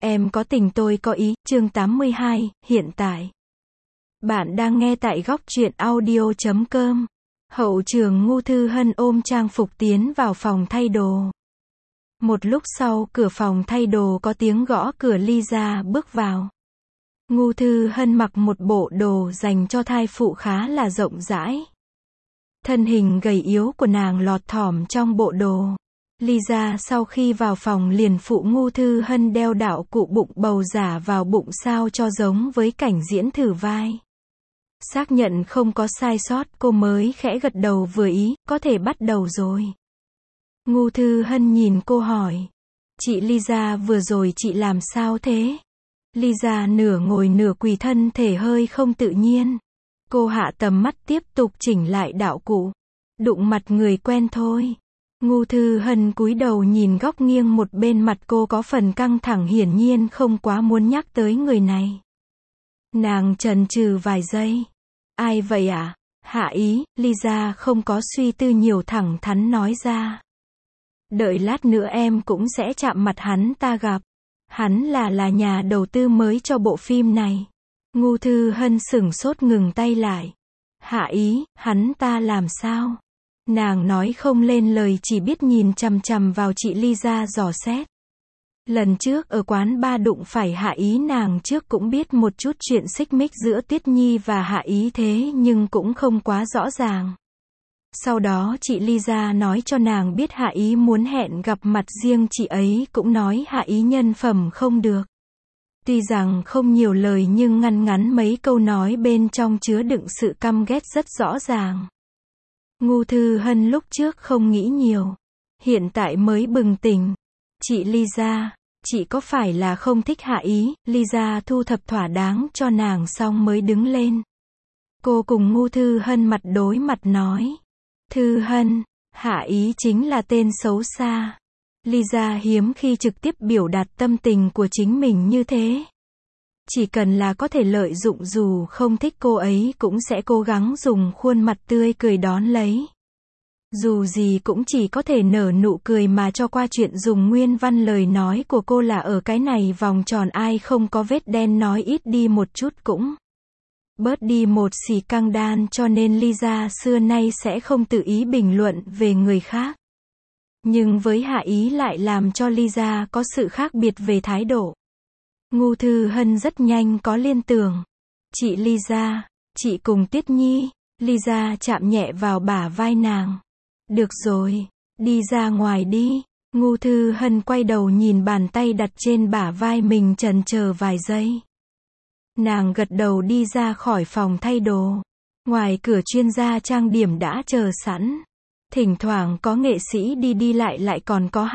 Em có tình tôi có ý, chương 82, hiện tại. Bạn đang nghe tại góc truyện audio.com. Hậu trường Ngô Thư Hân ôm trang phục tiến vào phòng thay đồ. Một lúc sau, cửa phòng thay đồ có tiếng gõ cửa. Lisa bước vào. Ngô Thư Hân mặc một bộ đồ dành cho thai phụ khá là rộng rãi. Thân hình gầy yếu của nàng lọt thỏm trong bộ đồ. Lisa sau khi vào phòng liền phụ Ngô Thư Hân đeo đạo cụ bụng bầu giả vào bụng sao cho giống với cảnh diễn thử vai. Xác nhận không có sai sót, cô mới khẽ gật đầu vừa ý, có thể bắt đầu rồi. Ngô Thư Hân nhìn cô hỏi. Chị Lisa, vừa rồi chị làm sao thế? Lisa nửa ngồi nửa quỳ, thân thể hơi không tự nhiên. Cô hạ tầm mắt tiếp tục chỉnh lại đạo cụ. Đụng mặt người quen thôi. Ngô Thư Hân cúi đầu nhìn góc nghiêng một bên, mặt cô có phần căng thẳng, hiển nhiên không quá muốn nhắc tới người này. Nàng chần chừ vài giây. Ai vậy ạ? Hạ Ý. Lisa không có suy tư nhiều, thẳng thắn nói ra. Đợi lát nữa em cũng sẽ chạm mặt hắn ta gặp. Hắn là nhà đầu tư mới cho bộ phim này. Ngô Thư Hân sửng sốt, ngừng tay lại. Hạ Ý, hắn ta làm sao? Nàng nói không lên lời, chỉ biết nhìn chằm chằm vào chị Lisa dò xét. Lần trước ở quán ba đụng phải Hạ Ý, nàng trước cũng biết một chút chuyện xích mích giữa Tuyết Nhi và Hạ Ý, thế nhưng cũng không quá rõ ràng. Sau đó chị Lisa nói cho nàng biết Hạ Ý muốn hẹn gặp mặt riêng, chị ấy cũng nói Hạ Ý nhân phẩm không được. Tuy rằng không nhiều lời nhưng ngăn ngắn mấy câu nói bên trong chứa đựng sự căm ghét rất rõ ràng. Ngô Thư Hân lúc trước không nghĩ nhiều, hiện tại mới bừng tỉnh. Chị Lisa, chị có phải là không thích Hạ Ý? Lisa thu thập thỏa đáng cho nàng xong mới đứng lên. Cô cùng Ngô Thư Hân mặt đối mặt nói. Thư Hân, Hạ Ý chính là tên xấu xa. Lisa hiếm khi trực tiếp biểu đạt tâm tình của chính mình như thế. Chỉ cần là có thể lợi dụng, dù không thích cô ấy cũng sẽ cố gắng dùng khuôn mặt tươi cười đón lấy. Dù gì cũng chỉ có thể nở nụ cười mà cho qua chuyện. Dùng nguyên văn lời nói của cô là ở cái này vòng tròn ai không có vết đen, nói ít đi một chút cũng bớt đi một xì căng đan, cho nên Lisa xưa nay sẽ không tự ý bình luận về người khác. Nhưng với Hạ Ý lại làm cho Lisa có sự khác biệt về thái độ. Ngô Thư Hân rất nhanh có liên tưởng. Chị Lisa, chị cùng Tuyết Nhi. Lisa chạm nhẹ vào bả vai nàng. Được rồi, đi ra ngoài đi. Ngô Thư Hân quay đầu nhìn bàn tay đặt trên bả vai mình, chần chờ vài giây. Nàng gật đầu đi ra khỏi phòng thay đồ. Ngoài cửa chuyên gia trang điểm đã chờ sẵn. Thỉnh thoảng có nghệ sĩ đi lại, lại còn có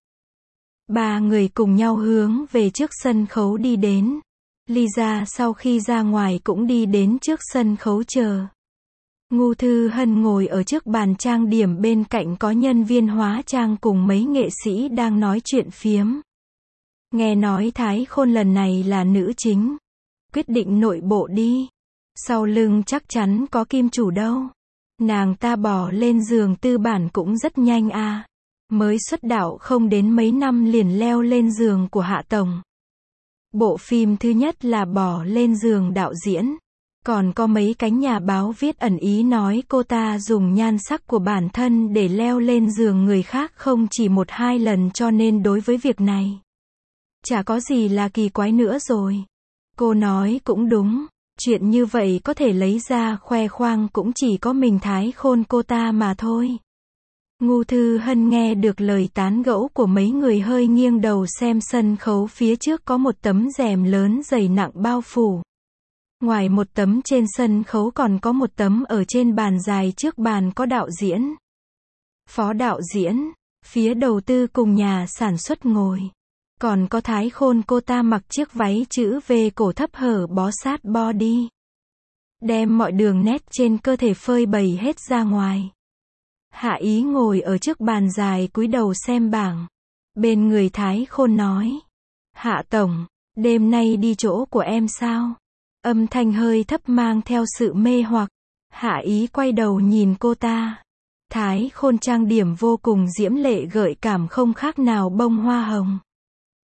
2-3 người cùng nhau hướng về trước sân khấu đi đến. Lisa sau khi ra ngoài cũng đi đến trước sân khấu chờ. Ngô Thư Hân ngồi ở trước bàn trang điểm, bên cạnh có nhân viên hóa trang cùng mấy nghệ sĩ đang nói chuyện phiếm. Nghe nói Thái Khôn lần này là nữ chính. Quyết định nội bộ đi. Sau lưng chắc chắn có kim chủ đâu. Nàng ta bỏ lên giường tư bản cũng rất nhanh à. Mới xuất đạo không đến mấy năm liền leo lên giường của Hạ tổng. Bộ phim thứ nhất là bỏ lên giường đạo diễn. Còn có mấy cánh nhà báo viết ẩn ý nói cô ta dùng nhan sắc của bản thân để leo lên giường người khác không chỉ 1-2 lần, cho nên đối với việc này chả có gì là kỳ quái nữa rồi. Cô nói cũng đúng. Chuyện như vậy có thể lấy ra khoe khoang cũng chỉ có mình Thái Khôn cô ta mà thôi. Ngô Thư Hân nghe được lời tán gẫu của mấy người, hơi nghiêng đầu xem sân khấu phía trước có một tấm rèm lớn dày nặng bao phủ. Ngoài một tấm trên sân khấu còn có một tấm ở trên bàn dài, trước bàn có đạo diễn, phó đạo diễn, phía đầu tư cùng nhà sản xuất ngồi. Còn có Thái Khôn cô ta mặc chiếc váy chữ V cổ thấp hở bó sát body, đem mọi đường nét trên cơ thể phơi bày hết ra ngoài. Hạ Ý ngồi ở trước bàn dài cúi đầu xem bảng. Bên người Thái Khôn nói. Hạ tổng, đêm nay đi chỗ của em sao? Âm thanh hơi thấp mang theo sự mê hoặc. Hạ Ý quay đầu nhìn cô ta. Thái Khôn trang điểm vô cùng diễm lệ, gợi cảm không khác nào bông hoa hồng.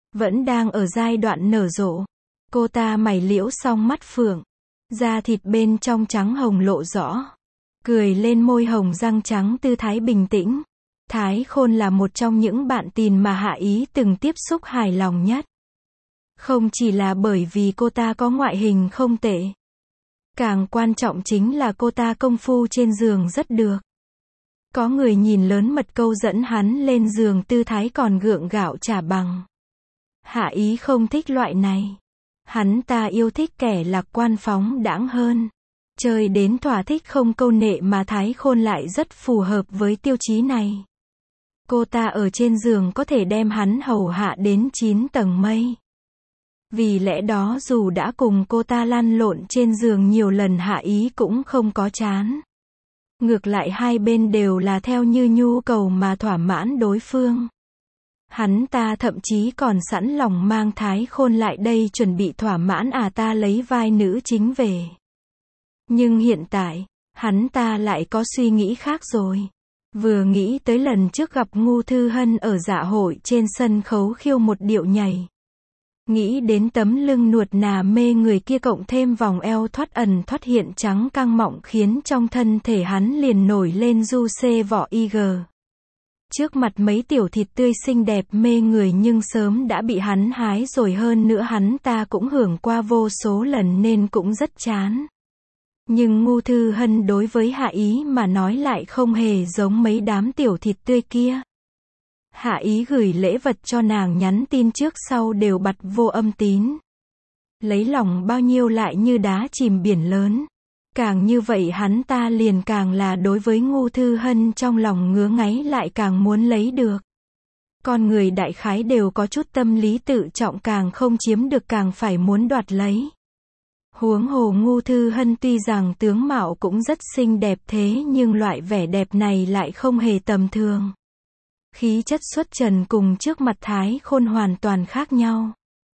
vẫn đang ở giai đoạn nở rộ. Cô ta mày liễu song mắt phượng, da thịt bên trong trắng hồng lộ rõ, cười lên môi hồng răng trắng tư thái bình tĩnh. Thái Khôn là một trong những bạn teen mà Hạ Ý từng tiếp xúc hài lòng nhất. Không chỉ là bởi vì cô ta có ngoại hình không tệ. Càng quan trọng chính là cô ta công phu trên giường rất được. Có người nhìn lớn mật câu dẫn hắn lên giường tư thái còn gượng gạo trả bằng. Hạ Ý không thích loại này. Hắn ta yêu thích kẻ lạc quan phóng đãng hơn. Chơi đến thỏa thích không câu nệ mà Thái Khôn lại rất phù hợp với tiêu chí này. Cô ta ở trên giường có thể đem hắn hầu hạ đến 9 tầng mây. Vì lẽ đó dù đã cùng cô ta lăn lộn trên giường nhiều lần Hạ Ý cũng không có chán. Ngược lại hai bên đều là theo như nhu cầu mà thỏa mãn đối phương. Hắn ta thậm chí còn sẵn lòng mang Thái Khôn lại đây chuẩn bị thỏa mãn ta lấy vai nữ chính về. Nhưng hiện tại, hắn ta lại có suy nghĩ khác rồi. Vừa nghĩ tới lần trước gặp Ngô Thư Hân ở dạ hội trên sân khấu khiêu một điệu nhảy. Nghĩ đến tấm lưng nuột nà mê người kia cộng thêm vòng eo thoát ẩn thoát hiện trắng căng mọng khiến trong thân thể hắn liền nổi lên du xê vỏ IG. Trước mặt mấy tiểu thịt tươi xinh đẹp mê người nhưng sớm đã bị hắn hái rồi, hơn nữa hắn ta cũng hưởng qua vô số lần nên cũng rất chán. Nhưng Ngô Thư Hân đối với Hạ Ý mà nói lại không hề giống mấy đám tiểu thịt tươi kia. Hạ Ý gửi lễ vật cho nàng nhắn tin trước sau đều bật vô âm tín. Lấy lòng bao nhiêu lại như đá chìm biển lớn. Càng như vậy hắn ta liền càng là đối với Ngô Thư Hân trong lòng ngứa ngáy lại càng muốn lấy được. Con người đại khái đều có chút tâm lý tự trọng, càng không chiếm được càng phải muốn đoạt lấy. Huống hồ Ngô Thư Hân tuy rằng tướng mạo cũng rất xinh đẹp thế nhưng loại vẻ đẹp này lại không hề tầm thường. Khí chất xuất trần cùng trước mặt Thái Khôn hoàn toàn khác nhau.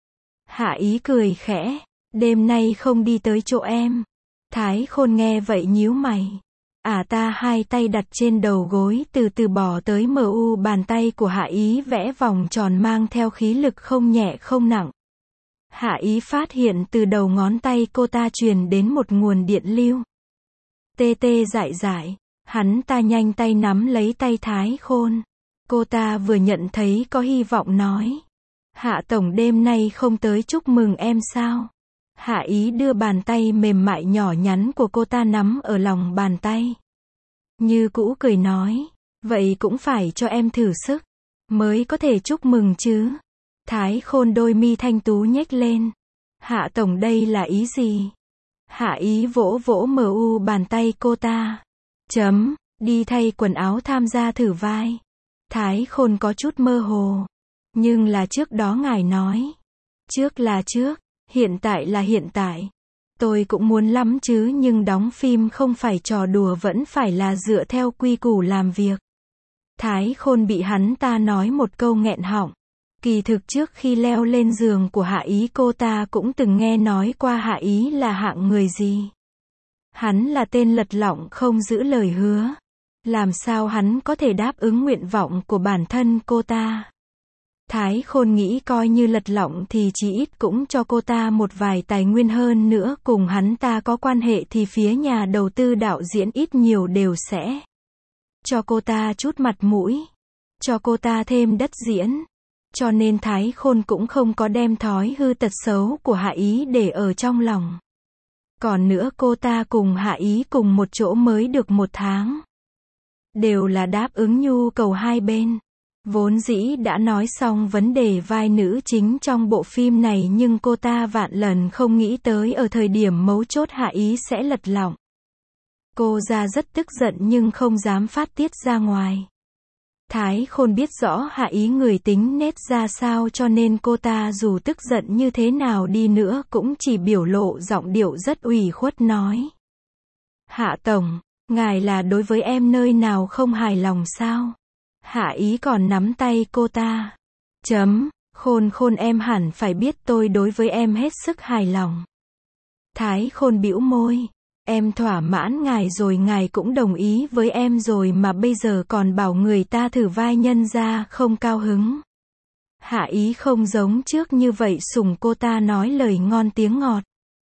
Hạ Ý cười khẽ, đêm nay không đi tới chỗ em. Thái Khôn nghe vậy nhíu mày. Ta hai tay đặt trên đầu gối từ từ bỏ tới mu bàn tay của Hạ Ý vẽ vòng tròn mang theo khí lực không nhẹ không nặng. Hạ Ý phát hiện từ đầu ngón tay cô ta truyền đến một nguồn điện lưu. Tê tê dại dại, hắn ta nhanh tay nắm lấy tay Thái Khôn. Cô ta vừa nhận thấy có hy vọng nói. Hạ tổng đêm nay không tới chúc mừng em sao? Hạ Ý đưa bàn tay mềm mại nhỏ nhắn của cô ta nắm ở lòng bàn tay. Như cũ cười nói. Vậy cũng phải cho em thử sức. Mới có thể chúc mừng chứ. Thái Khôn đôi mi thanh tú nhếch lên. Hạ tổng đây là ý gì? Hạ Ý vỗ vỗ mu bàn tay cô ta. Đi thay quần áo tham gia thử vai. Thái Khôn có chút mơ hồ. Nhưng là trước đó ngài nói. Trước là trước, hiện tại là hiện tại. Tôi cũng muốn lắm chứ nhưng đóng phim không phải trò đùa, vẫn phải là dựa theo quy củ làm việc. Thái Khôn bị hắn ta nói một câu nghẹn họng. Kỳ thực trước khi leo lên giường của Hạ Ý cô ta cũng từng nghe nói qua Hạ Ý là hạng người gì. Hắn là tên lật lọng không giữ lời hứa. Làm sao hắn có thể đáp ứng nguyện vọng của bản thân cô ta? Thái Khôn nghĩ coi như lật lọng thì chí ít cũng cho cô ta một vài tài nguyên, hơn nữa cùng hắn ta có quan hệ thì phía nhà đầu tư đạo diễn ít nhiều đều sẽ cho cô ta chút mặt mũi, cho cô ta thêm đất diễn. Cho nên Thái Khôn cũng không có đem thói hư tật xấu của Hạ Ý để ở trong lòng. Còn nữa cô ta cùng Hạ Ý cùng một chỗ mới được 1 tháng. Đều là đáp ứng nhu cầu hai bên. Vốn dĩ đã nói xong vấn đề vai nữ chính trong bộ phim này nhưng cô ta vạn lần không nghĩ tới ở thời điểm mấu chốt Hạ Ý sẽ lật lọng. Cô ra rất tức giận nhưng không dám phát tiết ra ngoài. Thái Khôn biết rõ Hạ Ý người tính nết ra sao cho nên cô ta dù tức giận như thế nào đi nữa cũng chỉ biểu lộ giọng điệu rất ủy khuất nói. Hạ tổng, ngài là đối với em nơi nào không hài lòng sao? Hạ Ý còn nắm tay cô ta. Khôn em hẳn phải biết tôi đối với em hết sức hài lòng. Thái Khôn bĩu môi. Em thỏa mãn ngài rồi, ngài cũng đồng ý với em rồi mà bây giờ còn bảo người ta thử vai nhân ra không cao hứng. Hạ Ý không giống trước như vậy sủng cô ta nói lời ngon tiếng ngọt.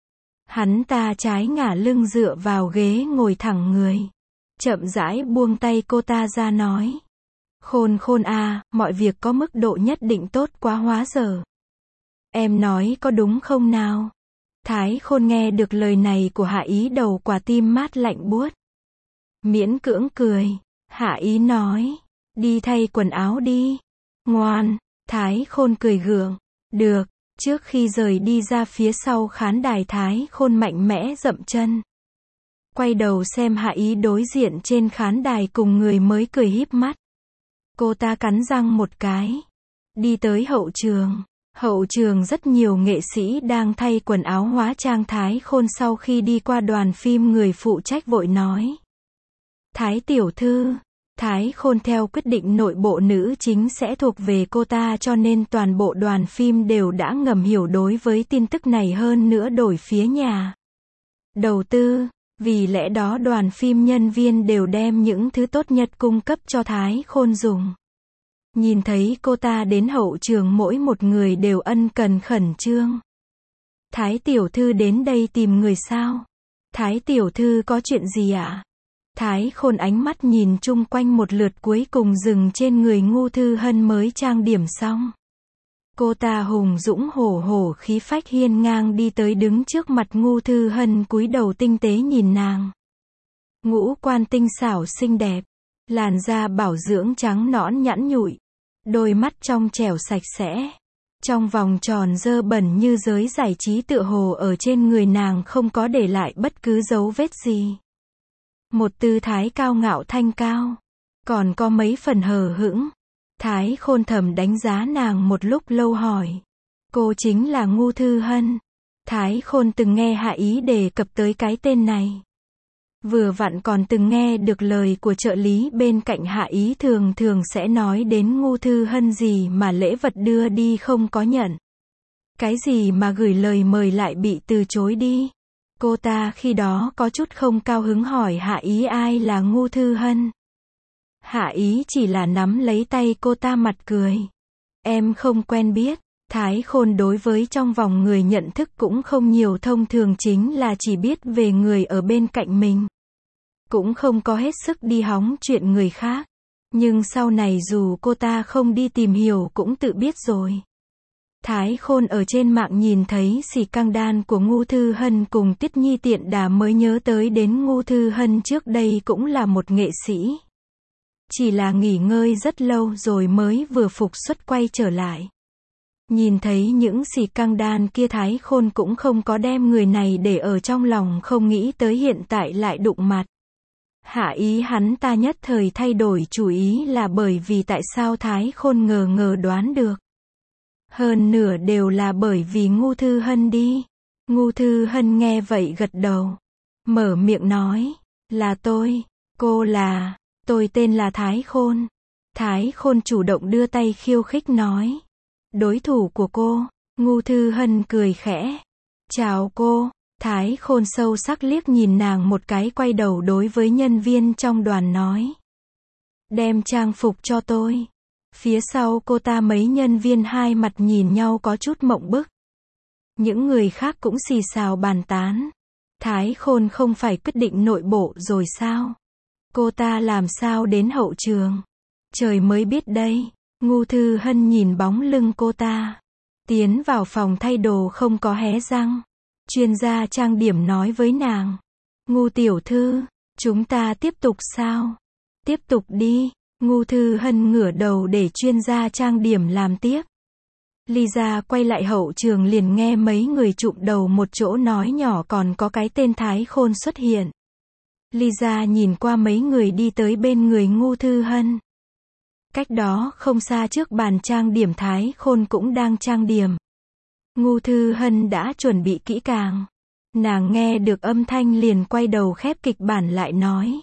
Hắn ta trái ngả lưng dựa vào ghế ngồi thẳng người. Chậm rãi buông tay cô ta ra nói. Khôn khôn à, mọi việc có mức độ nhất định tốt quá hóa giờ. Em nói có đúng không nào? Thái Khôn nghe được lời này của Hạ Ý đầu quả tim mát lạnh buốt. Miễn cưỡng cười. Hạ Ý nói. Đi thay quần áo đi. Ngoan. Thái Khôn cười gượng. Được. Trước khi rời đi ra phía sau khán đài, Thái Khôn mạnh mẽ dậm chân. Quay đầu xem Hạ Ý đối diện trên khán đài cùng người mới cười híp mắt. Cô ta cắn răng một cái. Đi tới hậu trường. Hậu trường rất nhiều nghệ sĩ đang thay quần áo hóa trang. Thái Khôn sau khi đi qua đoàn phim, người phụ trách vội nói. Thái tiểu thư. Thái Khôn theo quyết định nội bộ nữ chính sẽ thuộc về cô ta, cho nên toàn bộ đoàn phim đều đã ngầm hiểu đối với tin tức này, hơn nữa đổi phía nhà đầu tư. Vì lẽ đó đoàn phim nhân viên đều đem những thứ tốt nhất cung cấp cho Thái Khôn dùng. Nhìn thấy cô ta đến hậu trường, mỗi một người đều ân cần khẩn trương. Thái tiểu thư đến đây tìm người sao? Thái tiểu thư có chuyện gì ạ? Thái Khôn ánh mắt nhìn chung quanh một lượt, cuối cùng dừng trên người Ngô Thư Hân mới trang điểm xong. Cô ta hùng dũng hổ hổ, khí phách hiên ngang đi tới đứng trước mặt Ngô Thư Hân, cúi đầu tinh tế nhìn nàng. Ngũ quan tinh xảo xinh đẹp, làn da bảo dưỡng trắng nõn nhẵn nhụi, đôi mắt trong trẻo sạch sẽ. Trong vòng tròn dơ bẩn như giới giải trí, tựa hồ ở trên người nàng không có để lại bất cứ dấu vết gì. Một tư thái cao ngạo thanh cao, còn có mấy phần hờ hững. Thái Khôn thầm đánh giá nàng một lúc lâu hỏi. Cô chính là Ngô Thư Hân. Thái Khôn từng nghe Hạ Ý đề cập tới cái tên này. Vừa vặn còn từng nghe được lời của trợ lý bên cạnh Hạ Ý thường thường sẽ nói đến Ngô Thư Hân, gì mà lễ vật đưa đi không có nhận. Cái gì mà gửi lời mời lại bị từ chối đi. Cô ta khi đó có chút không cao hứng hỏi Hạ Ý ai là Ngô Thư Hân. Hạ Ý chỉ là nắm lấy tay cô ta mặt cười. Em không quen biết. Thái Khôn đối với trong vòng người nhận thức cũng không nhiều, thông thường chính là chỉ biết về người ở bên cạnh mình. Cũng không có hết sức đi hóng chuyện người khác. Nhưng sau này dù cô ta không đi tìm hiểu cũng tự biết rồi. Thái Khôn ở trên mạng nhìn thấy xì căng đan của Ngô Thư Hân cùng Tiết Nhi tiện đà mới nhớ tới đến Ngô Thư Hân trước đây cũng là một nghệ sĩ. Chỉ là nghỉ ngơi rất lâu rồi mới vừa phục xuất quay trở lại. Nhìn thấy những xì căng đan kia, Thái Khôn cũng không có đem người này để ở trong lòng, không nghĩ tới hiện tại lại đụng mặt. Hạ Ý hắn ta nhất thời thay đổi chủ ý là bởi vì tại sao Thái Khôn ngờ đoán được. Hơn nửa đều là bởi vì Ngô Thư Hân đi. Ngô Thư Hân nghe vậy gật đầu. Mở miệng nói. Là tôi. Cô là. Tôi tên là Thái Khôn. Thái Khôn chủ động đưa tay khiêu khích nói. Đối thủ của cô. Ngô Thư Hân cười khẽ. Chào cô. Thái Khôn sâu sắc liếc nhìn nàng một cái, quay đầu đối với nhân viên trong đoàn nói. Đem trang phục cho tôi. Phía sau cô ta mấy nhân viên hai mặt nhìn nhau có chút mộng bức. Những người khác cũng xì xào bàn tán. Thái Khôn không phải quyết định nội bộ rồi sao? Cô ta làm sao đến hậu trường? Trời mới biết đây. Ngô Thư Hân nhìn bóng lưng cô ta. Tiến vào phòng thay đồ không có hé răng. Chuyên gia trang điểm nói với nàng. Ngô tiểu thư, chúng ta tiếp tục sao? Tiếp tục đi. Ngô Thư Hân ngửa đầu để chuyên gia trang điểm làm tiếp. Lisa quay lại hậu trường liền nghe mấy người chụm đầu một chỗ nói nhỏ còn có cái tên Thái Khôn xuất hiện. Lisa nhìn qua mấy người đi tới bên người Ngô Thư Hân. Cách đó không xa trước bàn trang điểm, Thái Khôn cũng đang trang điểm. Ngô Thư Hân đã chuẩn bị kỹ càng. Nàng nghe được âm thanh liền quay đầu khép kịch bản lại nói.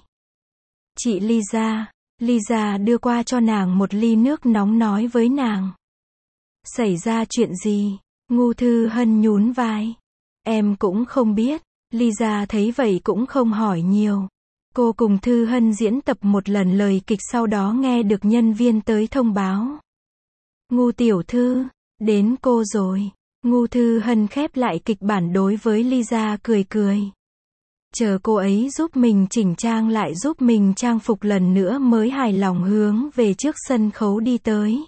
Chị Lisa. Lisa đưa qua cho nàng một ly nước nóng nói với nàng. Xảy ra chuyện gì? Ngô Thư Hân nhún vai. Em cũng không biết. Lisa thấy vậy cũng không hỏi nhiều. Cô cùng Thư Hân diễn tập một lần lời kịch, sau đó nghe được nhân viên tới thông báo. Ngu tiểu thư, đến cô rồi. Ngu Thư Hân khép lại kịch bản đối với Lisa cười cười. Chờ cô ấy giúp mình chỉnh trang lại, giúp mình trang phục lần nữa mới hài lòng hướng về trước sân khấu đi tới.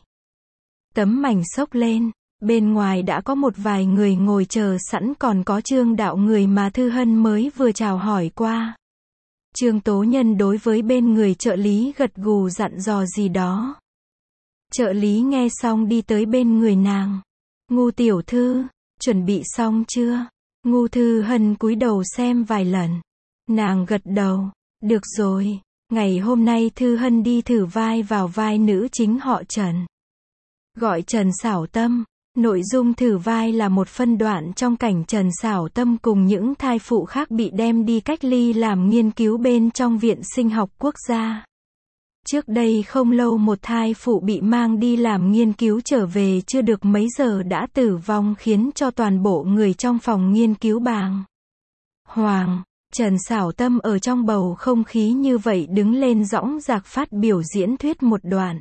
Tấm mảnh xốc lên, bên ngoài đã có một vài người ngồi chờ sẵn, còn có Trương Đạo, người mà Thư Hân mới vừa chào hỏi qua. Trương Tố Nhân đối với bên người trợ lý gật gù dặn dò gì đó. Trợ lý nghe xong đi tới bên người nàng. Ngu tiểu thư, chuẩn bị xong chưa? Ngu Thư Hân cúi đầu xem vài lần. Nàng gật đầu. Được rồi, ngày hôm nay Thư Hân đi thử vai vào vai nữ chính họ Trần. Gọi Trần Xảo Tâm. Nội dung thử vai là một phân đoạn trong cảnh Trần Xảo Tâm cùng những thai phụ khác bị đem đi cách ly làm nghiên cứu bên trong Viện Sinh học Quốc gia. Trước đây không lâu một thai phụ bị mang đi làm nghiên cứu trở về chưa được mấy giờ đã tử vong, khiến cho toàn bộ người trong phòng nghiên cứu bàng hoàng. Trần Xảo Tâm ở trong bầu không khí như vậy đứng lên dõng dạc phát biểu diễn thuyết một đoạn.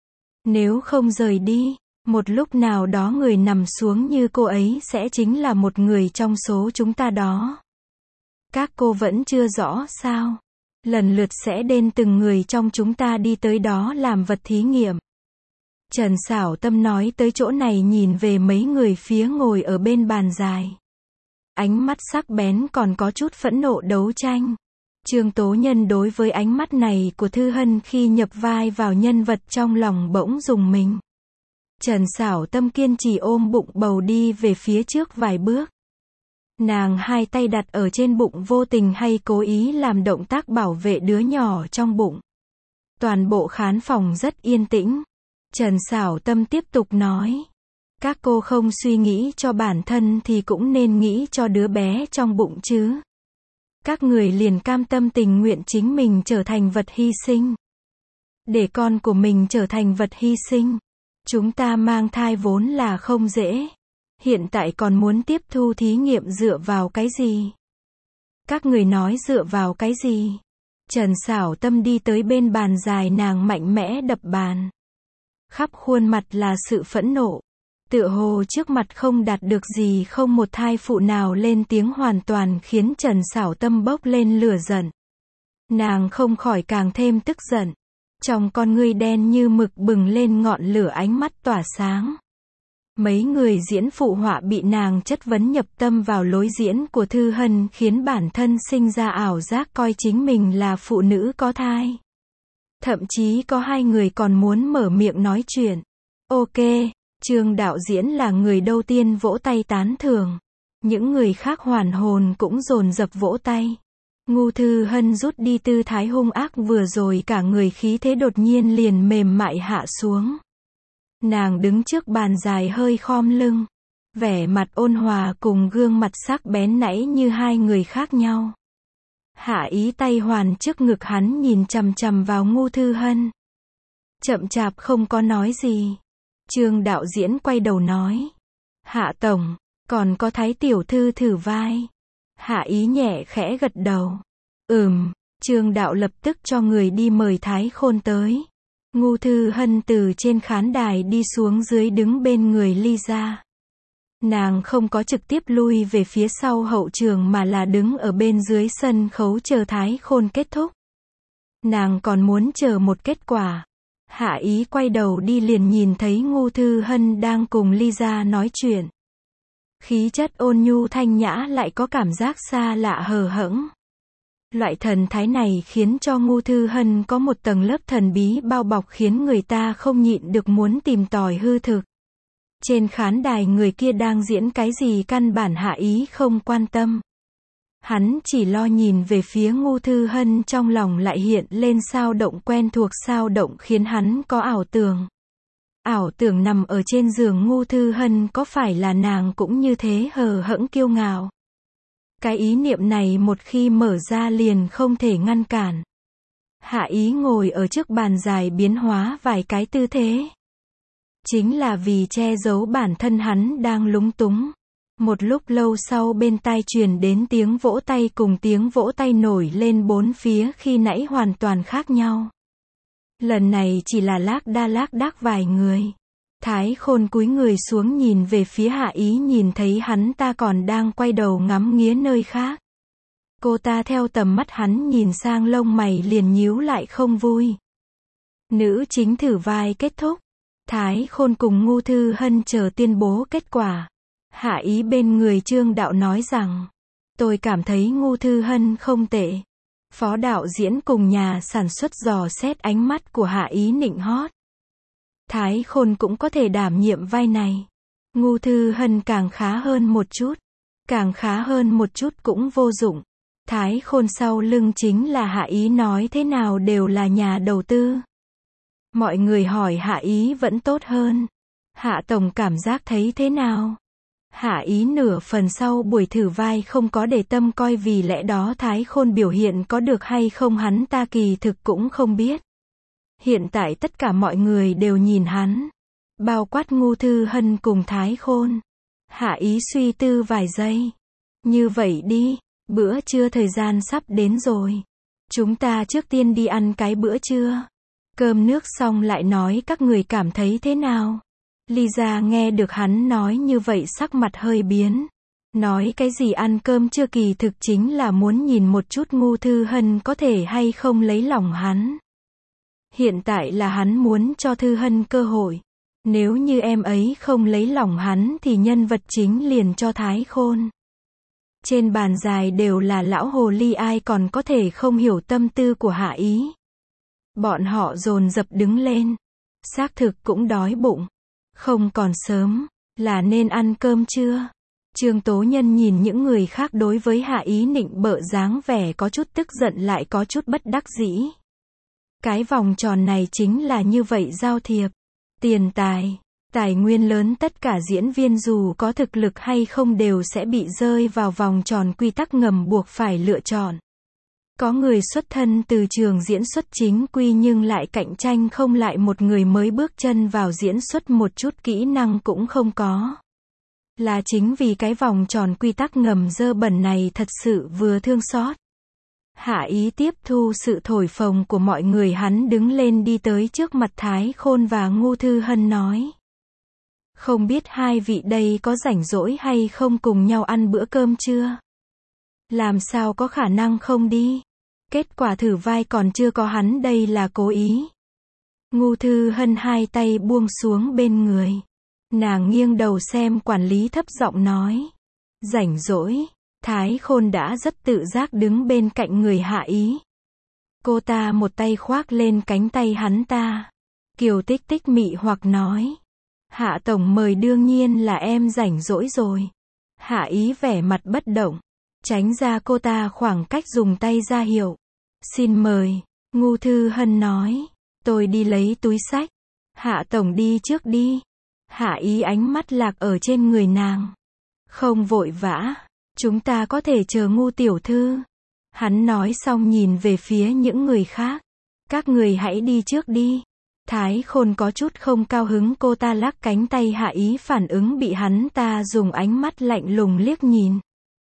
Nếu không rời đi, một lúc nào đó người nằm xuống như cô ấy sẽ chính là một người trong số chúng ta đó. Các cô vẫn chưa rõ sao? Lần lượt sẽ đem từng người trong chúng ta đi tới đó làm vật thí nghiệm. Trần Xảo Tâm nói tới chỗ này nhìn về mấy người phía ngồi ở bên bàn dài. Ánh mắt sắc bén còn có chút phẫn nộ đấu tranh. Trương Tố Nhân đối với ánh mắt này của Thư Hân khi nhập vai vào nhân vật trong lòng bỗng rùng mình. Trần Xảo Tâm kiên trì ôm bụng bầu đi về phía trước vài bước. Nàng hai tay đặt ở trên bụng, vô tình hay cố ý làm động tác bảo vệ đứa nhỏ trong bụng. Toàn bộ khán phòng rất yên tĩnh. Trần Xảo Tâm tiếp tục nói. Các cô không suy nghĩ cho bản thân thì cũng nên nghĩ cho đứa bé trong bụng chứ. Các người liền cam tâm tình nguyện chính mình trở thành vật hy sinh. Để con của mình trở thành vật hy sinh. Chúng ta mang thai vốn là không dễ. Hiện tại còn muốn tiếp thu thí nghiệm dựa vào cái gì? Các người nói dựa vào cái gì? Trần Xảo Tâm đi tới bên bàn dài, nàng mạnh mẽ đập bàn. Khắp khuôn mặt là sự phẫn nộ. Tựa hồ trước mặt không đạt được gì, không một thai phụ nào lên tiếng, hoàn toàn khiến Trần Xảo Tâm bốc lên lửa giận. Nàng không khỏi càng thêm tức giận. Trong con ngươi đen như mực bừng lên ngọn lửa, ánh mắt tỏa sáng. Mấy người diễn phụ họa bị nàng chất vấn nhập tâm vào lối diễn của Thư Hân, khiến bản thân sinh ra ảo giác coi chính mình là phụ nữ có thai. Thậm chí có hai người còn muốn mở miệng nói chuyện. Ok, Trương đạo diễn là người đầu tiên vỗ tay tán thưởng. Những người khác hoàn hồn cũng dồn dập vỗ tay. Ngu Thư Hân rút đi tư thái hung ác vừa rồi, cả người khí thế đột nhiên liền mềm mại hạ xuống. Nàng đứng trước bàn dài hơi khom lưng. Vẻ mặt ôn hòa cùng gương mặt sắc bén nãy như hai người khác nhau. Hạ Ý tay hoàn trước ngực hắn nhìn chằm chằm vào Ngu Thư Hân. Chậm chạp không có nói gì. Trương đạo diễn quay đầu nói. Hạ tổng, còn có Thái tiểu thư thử vai. Hạ Ý nhẹ khẽ gật đầu. Trương đạo lập tức cho người đi mời Thái Khôn tới. Ngu Thư Hân từ trên khán đài đi xuống dưới đứng bên người Lisa. Nàng không có trực tiếp lui về phía sau hậu trường mà là đứng ở bên dưới sân khấu chờ Thái Khôn kết thúc. Nàng còn muốn chờ một kết quả. Hạ Ý quay đầu đi liền nhìn thấy Ngu Thư Hân đang cùng Lisa nói chuyện. Khí chất ôn nhu thanh nhã lại có cảm giác xa lạ hờ hững. Loại thần thái này khiến cho Ngu Thư Hân có một tầng lớp thần bí bao bọc, khiến người ta không nhịn được muốn tìm tòi hư thực. Trên khán đài người kia đang diễn cái gì căn bản Hạ Ý không quan tâm. Hắn chỉ lo nhìn về phía Ngu Thư Hân, trong lòng lại hiện lên sao động quen thuộc, sao động khiến hắn có ảo tưởng. Ảo tưởng nằm ở trên giường Ngu Thư Hân, có phải là nàng cũng như thế hờ hững kiêu ngạo? Cái ý niệm này một khi mở ra liền không thể ngăn cản. Hạ Ý ngồi ở trước bàn dài biến hóa vài cái tư thế. Chính là vì che giấu bản thân hắn đang lúng túng. Một lúc lâu sau bên tai truyền đến tiếng vỗ tay, cùng tiếng vỗ tay nổi lên bốn phía khi nãy hoàn toàn khác nhau. Lần này chỉ là lác đác vài người. Thái Khôn cúi người xuống nhìn về phía Hạ Ý, nhìn thấy hắn ta còn đang quay đầu ngắm nghía nơi khác. Cô ta theo tầm mắt hắn nhìn sang, lông mày liền nhíu lại không vui. Nữ chính thử vai kết thúc. Thái Khôn cùng Ngô Thư Hân chờ tuyên bố kết quả. Hạ Ý bên người Trương đạo nói rằng, tôi cảm thấy Ngô Thư Hân không tệ. Phó đạo diễn cùng nhà sản xuất dò xét ánh mắt của Hạ Ý nịnh hót. Thái Khôn cũng có thể đảm nhiệm vai này. Ngô Thư Hân càng khá hơn một chút. Càng khá hơn một chút cũng vô dụng. Thái Khôn sau lưng chính là Hạ Ý, nói thế nào đều là nhà đầu tư. Mọi người hỏi Hạ Ý vẫn tốt hơn. Hạ tổng cảm giác thấy thế nào? Hạ Ý nửa phần sau buổi thử vai không có để tâm coi, vì lẽ đó Thái Khôn biểu hiện có được hay không hắn ta kỳ thực cũng không biết. Hiện tại tất cả mọi người đều nhìn hắn, bao quát Ngô Thư Hân cùng Thái Khôn. Hạ Ý suy tư vài giây. Như vậy đi, bữa trưa thời gian sắp đến rồi. Chúng ta trước tiên đi ăn cái bữa trưa. Cơm nước xong lại nói các người cảm thấy thế nào. Lisa nghe được hắn nói như vậy sắc mặt hơi biến. Nói cái gì ăn cơm chưa, kỳ thực chính là muốn nhìn một chút Ngô Thư Hân có thể hay không lấy lòng hắn. Hiện tại là hắn muốn cho Thư Hân cơ hội. Nếu như em ấy không lấy lòng hắn thì nhân vật chính liền cho Thái Khôn. Trên bàn dài đều là lão hồ ly, ai còn có thể không hiểu tâm tư của Hạ Ý. Bọn họ dồn dập đứng lên. Xác thực cũng đói bụng. Không còn sớm, là nên ăn cơm chưa? Trương Tố Nhân nhìn những người khác đối với Hạ Ý nịnh bợ dáng vẻ có chút tức giận lại có chút bất đắc dĩ. Cái vòng tròn này chính là như vậy, giao thiệp, tiền tài, tài nguyên lớn, tất cả diễn viên dù có thực lực hay không đều sẽ bị rơi vào vòng tròn quy tắc ngầm buộc phải lựa chọn. Có người xuất thân từ trường diễn xuất chính quy nhưng lại cạnh tranh không lại một người mới bước chân vào diễn xuất, một chút kỹ năng cũng không có. Là chính vì cái vòng tròn quy tắc ngầm dơ bẩn này thật sự vừa thương xót. Hạ Ý tiếp thu sự thổi phồng của mọi người, hắn đứng lên đi tới trước mặt Thái Khôn và Ngô Thư Hân nói. Không biết hai vị đây có rảnh rỗi hay không cùng nhau ăn bữa cơm trưa? Làm sao có khả năng không đi? Kết quả thử vai còn chưa có, hắn đây là cố ý. Ngô Thư Hân hai tay buông xuống bên người. Nàng nghiêng đầu xem quản lý, thấp giọng nói. Rảnh rỗi. Thái Khôn đã rất tự giác đứng bên cạnh người Hạ Ý. Cô ta một tay khoác lên cánh tay hắn ta. Kiều Tích Tích mị hoặc nói. Hạ tổng mời, đương nhiên là em rảnh rỗi rồi. Hạ Ý vẻ mặt bất động. Tránh ra cô ta khoảng cách, dùng tay ra hiệu. Xin mời. Ngô Thư Hân nói. Tôi đi lấy túi xách. Hạ tổng đi trước đi. Hạ Ý ánh mắt lạc ở trên người nàng. Không vội vã. Chúng ta có thể chờ Ngô tiểu thư. Hắn nói xong nhìn về phía những người khác. Các người hãy đi trước đi. Thái Khôn có chút không cao hứng, cô ta lắc cánh tay Hạ Ý, phản ứng bị hắn ta dùng ánh mắt lạnh lùng liếc nhìn.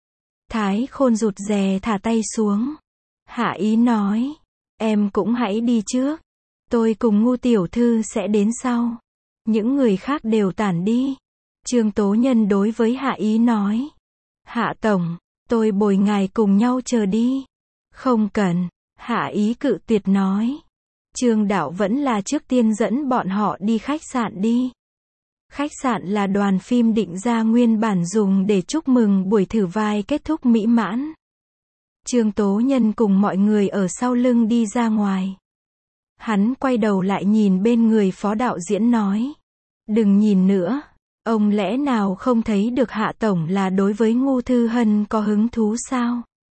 Thái Khôn rụt rè thả tay xuống. Hạ Ý nói. Em cũng hãy đi trước. Tôi cùng Ngô tiểu thư sẽ đến sau. Những người khác đều tản đi. Trương Tố Nhân đối với Hạ Ý nói. Hạ tổng, tôi bồi ngài cùng nhau chờ đi. Không cần. Hạ Ý cự tuyệt nói. Trương đạo vẫn là trước tiên dẫn bọn họ đi khách sạn đi. Khách sạn là đoàn phim định ra nguyên bản dùng để chúc mừng buổi thử vai kết thúc mỹ mãn. Trương Tố Nhân cùng mọi người ở sau lưng đi ra ngoài. Hắn quay đầu lại nhìn bên người phó đạo diễn nói. Đừng nhìn nữa. Ông lẽ nào không thấy được Hạ tổng là đối với Ngô Thư Hân có hứng thú sao?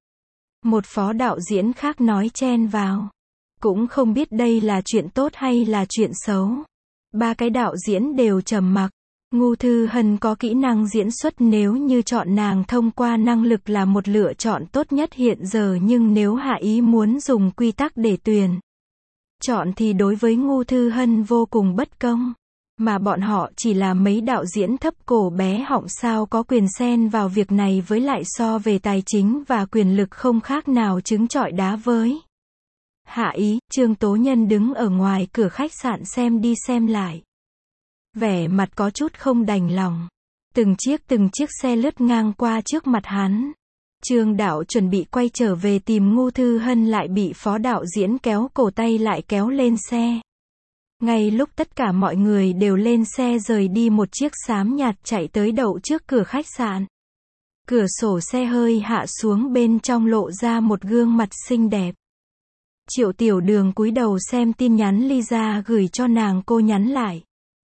Một phó đạo diễn khác nói chen vào. Cũng không biết đây là chuyện tốt hay là chuyện xấu. Ba cái đạo diễn đều trầm mặc. Ngô Thư Hân có kỹ năng diễn xuất, nếu như chọn nàng thông qua năng lực là một lựa chọn tốt nhất hiện giờ, nhưng nếu Hạ Ý muốn dùng quy tắc để tuyển chọn thì đối với Ngô Thư Hân vô cùng bất công. Mà bọn họ chỉ là mấy đạo diễn thấp cổ bé họng, sao có quyền xen vào việc này, với lại so về tài chính và quyền lực không khác nào trứng trọi đá với Hạ Ý. Trương Tố Nhân đứng ở ngoài cửa khách sạn xem đi xem lại. vẻ mặt có chút không đành lòng. Từng chiếc xe lướt ngang qua trước mặt hắn. Trương đạo chuẩn bị quay trở về tìm Ngô Thư Hân lại bị phó đạo diễn kéo cổ tay lại kéo lên xe. Ngay lúc tất cả mọi người đều lên xe rời đi, một chiếc xám nhạt chạy tới đậu trước cửa khách sạn. Cửa sổ xe hơi hạ xuống, bên trong lộ ra một gương mặt xinh đẹp. Triệu Tiểu Đường cúi đầu xem tin nhắn Lisa gửi cho nàng, cô nhắn lại.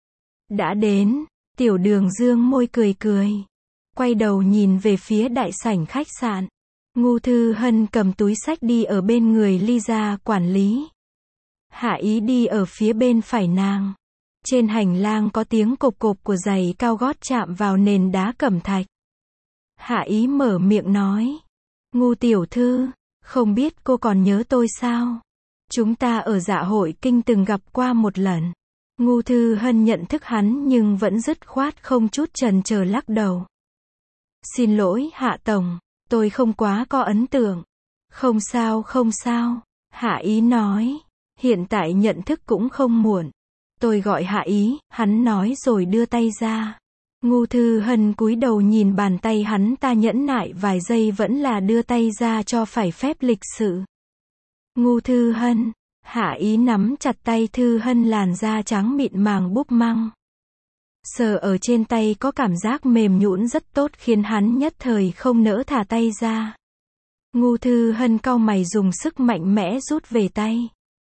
Đã đến. Tiểu Đường dương môi cười cười. Quay đầu nhìn về phía đại sảnh khách sạn. Ngô Thư Hân cầm túi xách đi ở bên người Lisa quản lý. Hạ Ý đi ở phía bên phải nàng. Trên hành lang có tiếng cộp cộp của giày cao gót chạm vào nền đá cẩm thạch. Hạ Ý mở miệng nói. Ngô tiểu thư, không biết cô còn nhớ tôi sao? Chúng ta ở Dạ Hội Kinh từng gặp qua một lần. Ngô Thư Hân nhận thức hắn nhưng vẫn dứt khoát không chút chần chờ lắc đầu. Xin lỗi Hạ Tổng, tôi không quá có ấn tượng. Không sao, Hạ Ý nói. Hiện tại nhận thức cũng không muộn. Tôi gọi Hạ Ý, hắn nói rồi đưa tay ra. Ngô Thư Hân cúi đầu nhìn bàn tay hắn ta, nhẫn nại vài giây vẫn là đưa tay ra cho phải phép lịch sự. Ngô Thư Hân. Hạ Ý nắm chặt tay Thư Hân, làn da trắng mịn màng búp măng. Sờ ở trên tay có cảm giác mềm nhũn rất tốt, khiến hắn nhất thời không nỡ thả tay ra. Ngô Thư Hân cau mày dùng sức mạnh mẽ rút về tay.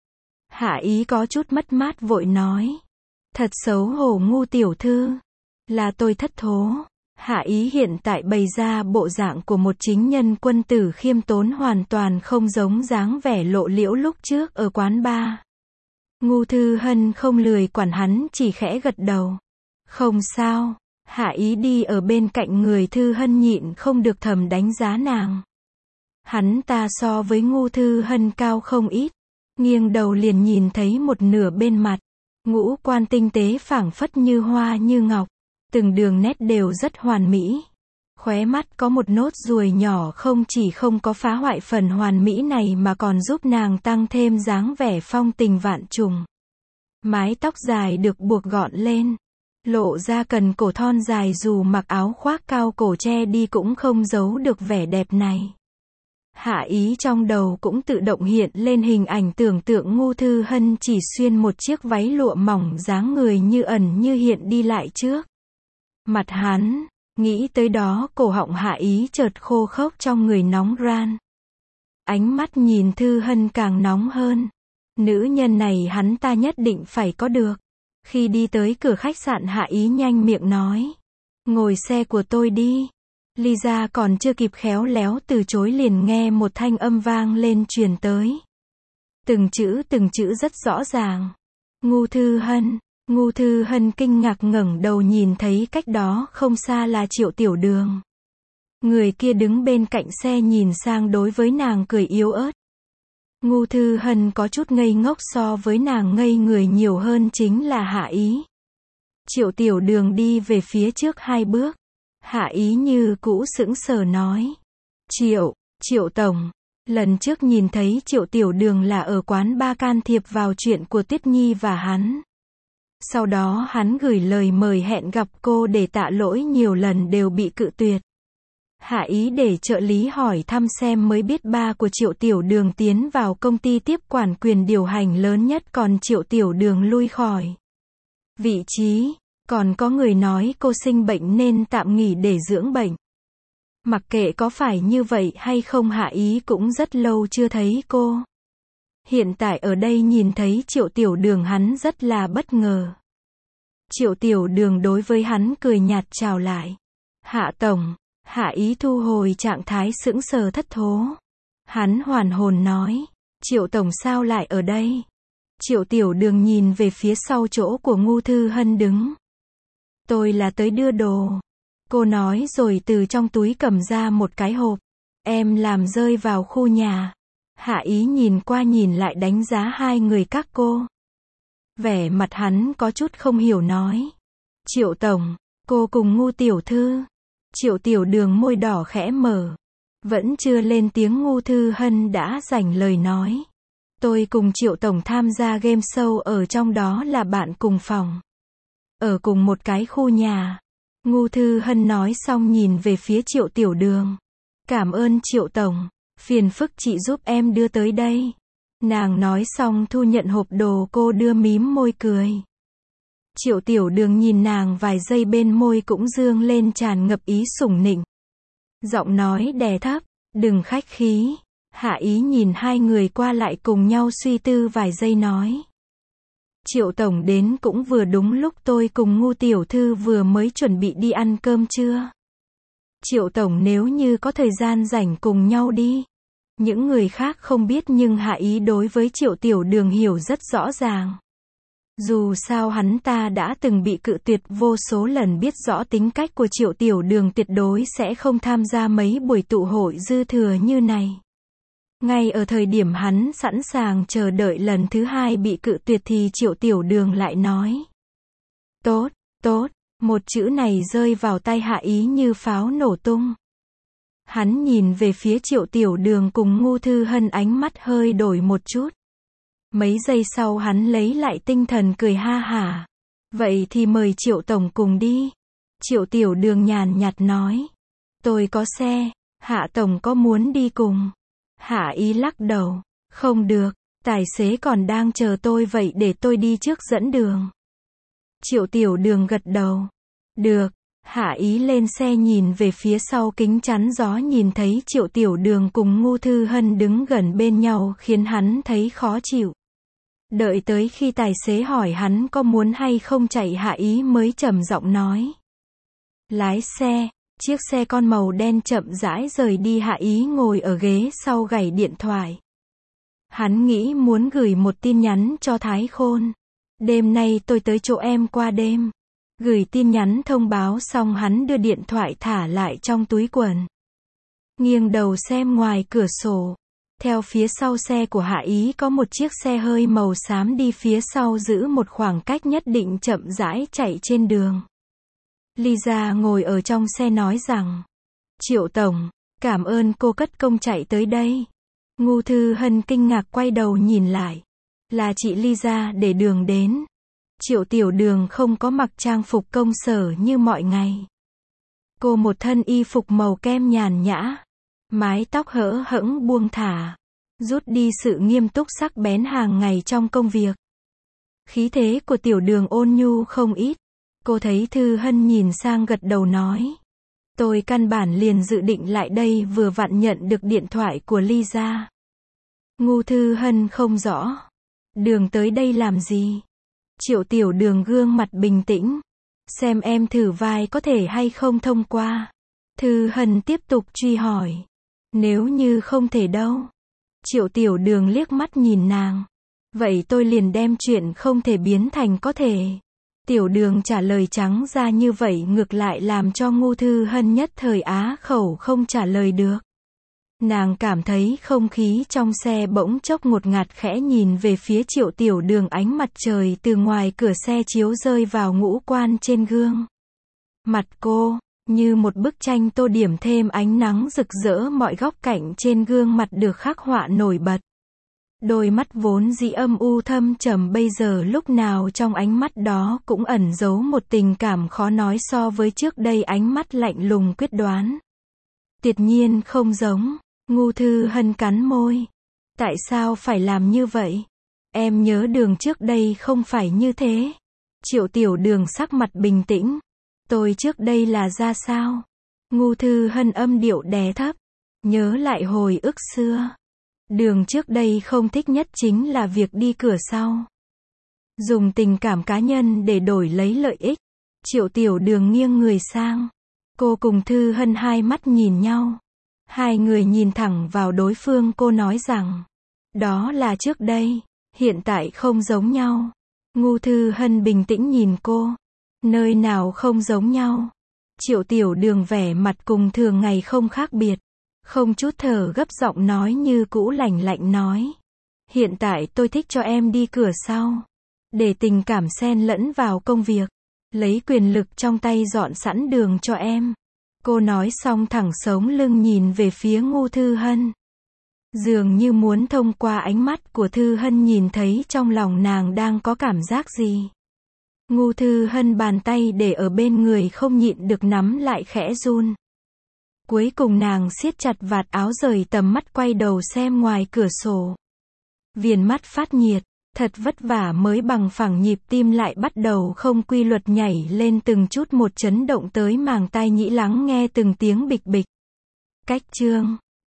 Hạ Ý có chút mất mát vội nói. Thật xấu hổ Ngô tiểu thư. Là tôi thất thố. Hạ Ý hiện tại bày ra bộ dạng của một chính nhân quân tử khiêm tốn, hoàn toàn không giống dáng vẻ lộ liễu lúc trước ở quán bar. Ngô Thư Hân không lười quản hắn, chỉ khẽ gật đầu. Không sao. Hạ Ý đi ở bên cạnh người Thư Hân nhịn không được thầm đánh giá nàng. Hắn ta so với Ngô Thư Hân cao không ít. Nghiêng đầu liền nhìn thấy một nửa bên mặt. Ngũ quan tinh tế phảng phất như hoa như ngọc. Từng đường nét đều rất hoàn mỹ. Khóe mắt có một nốt ruồi nhỏ, không chỉ không có phá hoại phần hoàn mỹ này mà còn giúp nàng tăng thêm dáng vẻ phong tình vạn trùng. Mái tóc dài được buộc gọn lên, lộ ra cần cổ thon dài, dù mặc áo khoác cao cổ che đi cũng không giấu được vẻ đẹp này. Hạ Ý trong đầu cũng tự động hiện lên hình ảnh tưởng tượng Ngô Thư Hân chỉ xuyên một chiếc váy lụa mỏng, dáng người như ẩn như hiện đi lại trước mặt hắn. Nghĩ tới đó, cổ họng Hạ Ý chợt khô khốc, trong người nóng ran. Ánh mắt nhìn Thư Hân càng nóng hơn. Nữ nhân này hắn ta nhất định phải có được. Khi đi tới cửa khách sạn, Hạ Ý nhanh miệng nói. Ngồi xe của tôi đi. Lisa còn chưa kịp khéo léo từ chối liền nghe một thanh âm vang lên truyền tới. Từng chữ rất rõ ràng. Ngô Thư Hân. Ngô Thư Hân kinh ngạc ngẩng đầu nhìn thấy cách đó không xa là Triệu Tiểu Đường. Người kia đứng bên cạnh xe nhìn sang đối với nàng cười yếu ớt. Ngô Thư Hân có chút ngây ngốc, so với nàng ngây người nhiều hơn chính là Hạ Ý. Triệu Tiểu Đường đi về phía trước 2 bước. Hạ Ý như cũ sững sờ nói. Triệu Tổng. Lần trước nhìn thấy Triệu Tiểu Đường là ở quán bar can thiệp vào chuyện của Tuyết Nhi và hắn. Sau đó hắn gửi lời mời hẹn gặp cô để tạ lỗi nhiều lần đều bị cự tuyệt. Hạ Ý để trợ lý hỏi thăm xem mới biết ba của Triệu Tiểu Đường tiến vào công ty tiếp quản quyền điều hành lớn nhất, còn Triệu Tiểu Đường lui khỏi vị trí. Còn có người nói cô sinh bệnh nên tạm nghỉ để dưỡng bệnh. Mặc kệ có phải như vậy hay không, Hạ Ý cũng rất lâu chưa thấy cô. Hiện tại ở đây nhìn thấy Triệu Tiểu Đường, hắn rất là bất ngờ. Triệu Tiểu Đường đối với hắn cười nhạt chào lại. Hạ Tổng. Hạ Ý thu hồi trạng thái sững sờ thất thố. Hắn hoàn hồn nói. Triệu Tổng sao lại ở đây? Triệu Tiểu Đường nhìn về phía sau chỗ của Ngô Thư Hân đứng. Tôi là tới đưa đồ. Cô nói rồi từ trong túi cầm ra một cái hộp. Em làm rơi vào khu nhà. Hạ Ý nhìn qua nhìn lại đánh giá hai người các cô. Vẻ mặt hắn có chút không hiểu nói. Triệu Tổng, cô cùng Ngô Tiểu Thư. Triệu Tiểu Đường môi đỏ khẽ mở. Vẫn chưa lên tiếng, Ngô Thư Hân đã dành lời nói. Tôi cùng Triệu Tổng tham gia game show, ở trong đó là bạn cùng phòng. ở cùng một cái khu nhà. Ngu Thư Hân nói xong nhìn về phía Triệu Tiểu Đường. Cảm ơn Triệu Tổng, phiền phức chị giúp em đưa tới đây. Nàng nói xong thu nhận hộp đồ cô đưa mím môi cười. Triệu Tiểu Đường nhìn nàng vài giây bên môi cũng dương lên tràn ngập ý sủng nịnh. Giọng nói đè thấp, đừng khách khí. Hạ Ý nhìn hai người qua lại cùng nhau suy tư vài giây nói. Triệu Tổng đến cũng vừa đúng lúc tôi cùng Ngu Tiểu Thư vừa mới chuẩn bị đi ăn cơm trưa. Triệu Tổng nếu như có thời gian rảnh cùng nhau đi. Những người khác không biết nhưng Hạ Ý đối với Triệu Tiểu Đường hiểu rất rõ ràng. Dù sao hắn ta đã từng bị cự tuyệt vô số lần, biết rõ tính cách của Triệu Tiểu Đường tuyệt đối sẽ không tham gia mấy buổi tụ hội dư thừa như này. Ngay ở thời điểm hắn sẵn sàng chờ đợi lần thứ hai bị cự tuyệt thì Triệu Tiểu Đường lại nói. Tốt, tốt, một chữ này rơi vào tay Hạ Ý như pháo nổ tung. Hắn nhìn về phía Triệu Tiểu Đường cùng Ngu Thư Hân, ánh mắt hơi đổi một chút. Mấy giây sau hắn lấy lại tinh thần cười ha hả. Vậy thì mời Triệu Tổng cùng đi. Triệu Tiểu Đường nhàn nhạt nói. Tôi có xe, Hạ Tổng có muốn đi cùng? Hạ Ý lắc đầu. Không được, tài xế còn đang chờ tôi, vậy để tôi đi trước dẫn đường. Triệu Tiểu Đường gật đầu. Được. Hạ Ý lên xe nhìn về phía sau kính chắn gió, nhìn thấy Triệu Tiểu Đường cùng Ngu Thư Hân đứng gần bên nhau khiến hắn thấy khó chịu. Đợi tới khi tài xế hỏi hắn có muốn hay không chạy, Hạ Ý mới trầm giọng nói. Lái xe. Chiếc xe con màu đen chậm rãi rời đi. Hạ Ý ngồi ở ghế sau gảy điện thoại. Hắn nghĩ muốn gửi một tin nhắn cho Thái Khôn. Đêm nay tôi tới chỗ em qua đêm. Gửi tin nhắn thông báo xong hắn đưa điện thoại thả lại trong túi quần. Nghiêng đầu xem ngoài cửa sổ. Theo phía sau xe của Hạ Ý có một chiếc xe hơi màu xám đi phía sau, giữ một khoảng cách nhất định chậm rãi chạy trên đường. Lisa ngồi ở trong xe nói rằng. Triệu Tổng, cảm ơn cô cất công chạy tới đây. Ngu Thư Hân kinh ngạc quay đầu nhìn lại. Là chị Lisa để đường đến. Triệu Tiểu Đường không có mặc trang phục công sở như mọi ngày. Cô một thân y phục màu kem nhàn nhã. Mái tóc hở hững buông thả. Rút đi sự nghiêm túc sắc bén hàng ngày trong công việc. Khí thế của Tiểu Đường ôn nhu không ít. Cô thấy Thư Hân nhìn sang gật đầu nói. Tôi căn bản liền dự định lại đây, vừa vặn nhận được điện thoại của Lisa. Ngu Thư Hân không rõ. Đường tới đây làm gì? Triệu Tiểu Đường gương mặt bình tĩnh. Xem em thử vai có thể hay không thông qua. Thư Hân tiếp tục truy hỏi. Nếu như không thể đâu. Triệu Tiểu Đường liếc mắt nhìn nàng. Vậy tôi liền đem chuyện không thể biến thành có thể. Tiểu Đường trả lời trắng ra như vậy ngược lại làm cho Ngu Thư Hân nhất thời á khẩu không trả lời được. Nàng cảm thấy không khí trong xe bỗng chốc ngột ngạt, khẽ nhìn về phía Triệu Tiểu Đường, ánh mặt trời từ ngoài cửa xe chiếu rơi vào ngũ quan trên gương. Mặt cô, như một bức tranh tô điểm thêm ánh nắng rực rỡ, mọi góc cạnh trên gương mặt được khắc họa nổi bật. Đôi mắt vốn dĩ âm u thâm trầm bây giờ lúc nào trong ánh mắt đó cũng ẩn giấu một tình cảm khó nói, so với trước đây ánh mắt lạnh lùng quyết đoán. Tuyệt nhiên không giống. Ngu Thư Hân cắn môi. Tại sao phải làm như vậy? Em nhớ Đường trước đây không phải như thế. Triệu Tiểu Đường sắc mặt bình tĩnh. Tôi trước đây là ra sao? Ngu Thư Hân âm điệu đè thấp. Nhớ lại hồi ức xưa. Đường trước đây không thích nhất chính là việc đi cửa sau. Dùng tình cảm cá nhân để đổi lấy lợi ích. Triệu Tiểu Đường nghiêng người sang. Cô cùng Thư Hân hai mắt nhìn nhau. Hai người nhìn thẳng vào đối phương, cô nói rằng. Đó là trước đây, hiện tại không giống nhau. Ngu Thư Hân bình tĩnh nhìn cô. Nơi nào không giống nhau? Triệu Tiểu Đường vẻ mặt cùng thường ngày không khác biệt. Không chút thở gấp, giọng nói như cũ lạnh lạnh nói. Hiện tại tôi thích cho em đi cửa sau. Để tình cảm xen lẫn vào công việc. Lấy quyền lực trong tay dọn sẵn đường cho em. Cô nói xong thẳng sống lưng nhìn về phía Ngu Thư Hân. Dường như muốn thông qua ánh mắt của Thư Hân nhìn thấy trong lòng nàng đang có cảm giác gì. Ngu Thư Hân bàn tay để ở bên người không nhịn được nắm lại khẽ run. Cuối cùng nàng siết chặt vạt áo rời tầm mắt quay đầu xem ngoài cửa sổ. Viền mắt phát nhiệt, thật vất vả mới bằng phẳng nhịp tim lại bắt đầu không quy luật nhảy lên từng chút một chấn động tới màng tai nhĩ lắng nghe từng tiếng bịch bịch. Cách chương